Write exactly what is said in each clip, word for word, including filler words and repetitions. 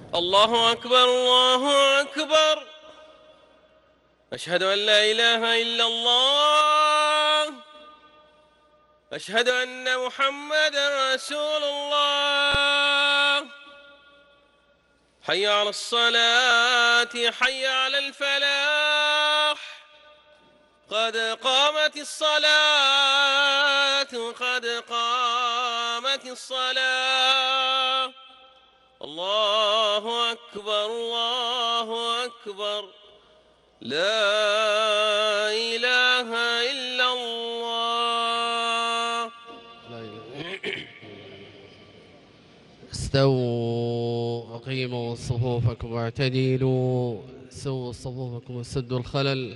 الله أكبر الله أكبر. أشهد أن لا إله إلا الله. أشهد أن محمدًا رسول الله. حي على الصلاة حي على الفلاح. قد قامت الصلاة قد قامت الصلاة. الله أكبر الله أكبر. لا إله إلا الله. لا إله. استووا أقيموا صفوفكم واعتدلوا، سووا صفوفكم وسدوا الخلل.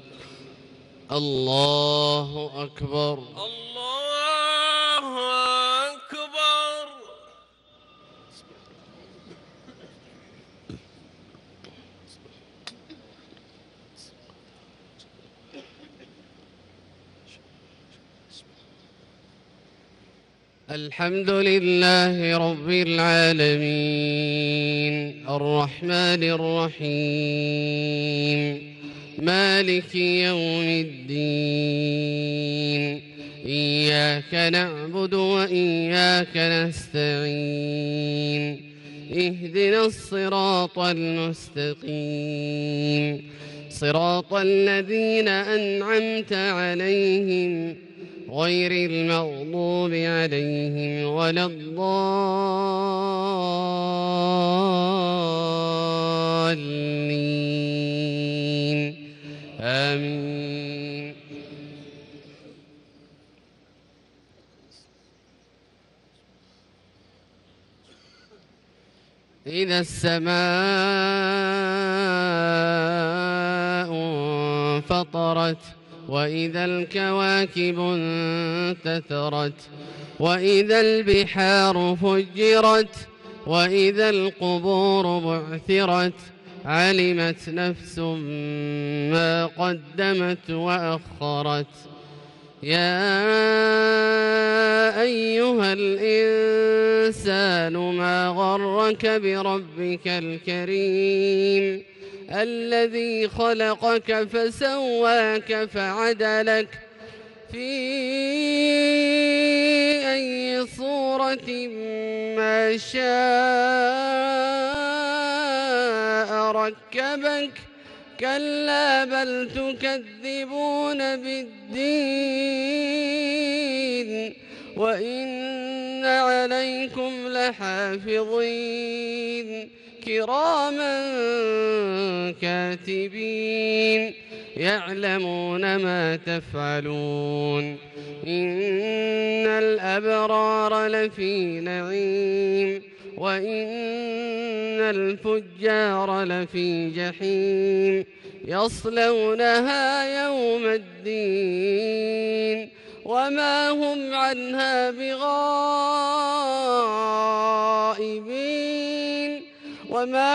الله أكبر. الله أكبر. الحمد لله رب العالمين الرحمن الرحيم مالك يوم الدين. إياك نعبد وإياك نستعين. اهدنا الصراط المستقيم صراط الذين أنعمت عليهم غير المغضوب عليهم ولا الضالين. آمين. إذا السماء انفطرت وإذا الكواكب انتثرت وإذا البحار فجرت وإذا القبور بعثرت علمت نفس ما قدمت وأخرت. يا أيها الإنسان ما غرك بربك الكريم الذي خلقك فسواك فعدلك في أي صورة ما شاء ركبك. كلا بل تكذبون بالدين وإن عليكم لحافظين كراما كاتبين يعلمون ما تفعلون. إن الأبرار لفي نعيم وإن الفجار لفي جحيم يصلونها يوم الدين وما هم عنها بغائبين. وما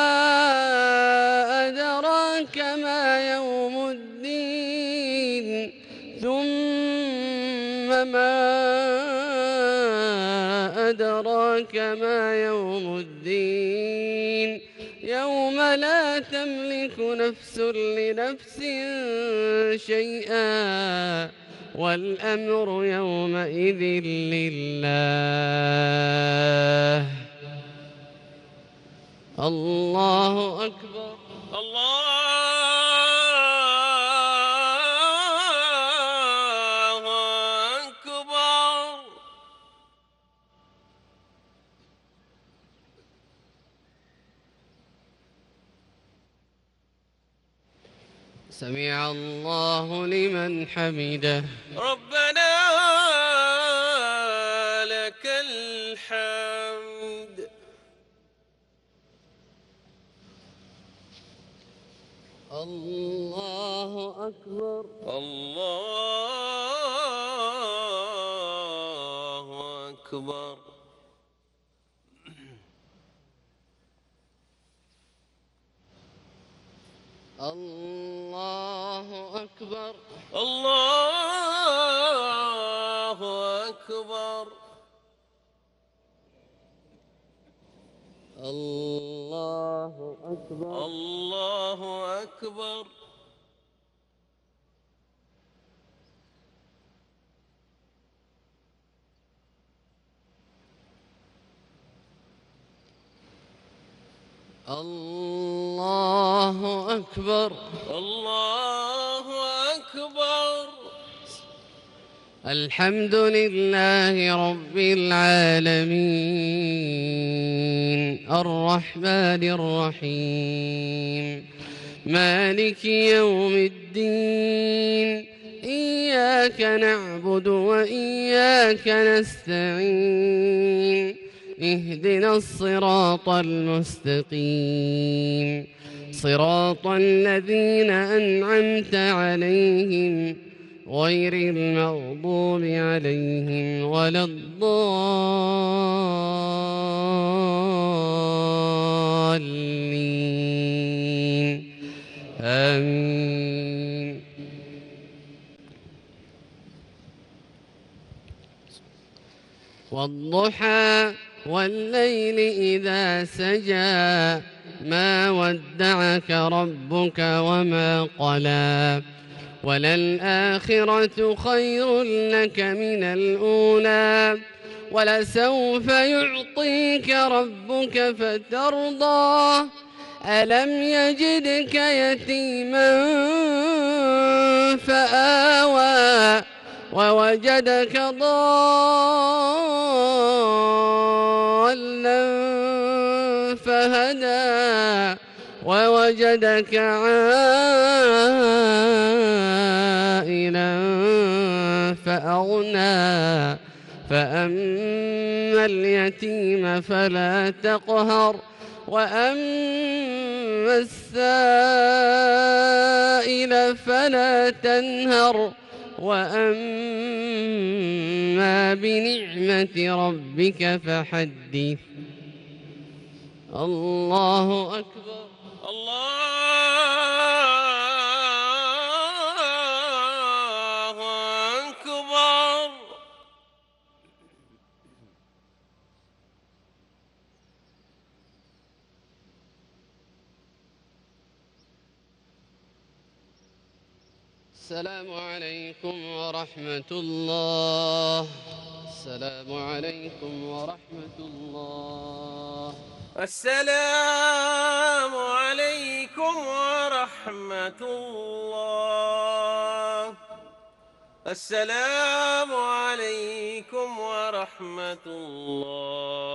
أدراك ما يوم الدين ثم ما أدراك ما يوم الدين يوم لا تملك نفس لنفس شيئا والأمر يومئذ لله. الله أكبر. الله أكبر. سمع الله لمن حمده. ربنا لك الحمد. الله أكبر. الله أكبر. الله أكبر. الله أكبر. الله أكبر. الله أكبر. الله أكبر. الله أكبر. الحمد لله رب العالمين الرحمن الرحيم مالك يوم الدين إياك نعبد وإياك نستعين اهدنا الصراط المستقيم صراط الذين أنعمت عليهم غير المغضوب عليهم ولا الضالين آمين. والضحى والليل إذا سجى ما ودعك ربك وما قلى وللآخرة خير لك من الأولى ولسوف يعطيك ربك فترضى ألم يجدك يتيما فآوى ووجدك ضالا فهدى ووجدك عائلا فأغنى فأما اليتيم فلا تقهر وأما السائل فلا تنهر وأما بنعمة ربك فحدث. الله أكبر. الله أكبر. السلام عليكم ورحمة الله. السلام عليكم ورحمة الله. السلام عليكم ورحمة الله. السلام عليكم ورحمة الله.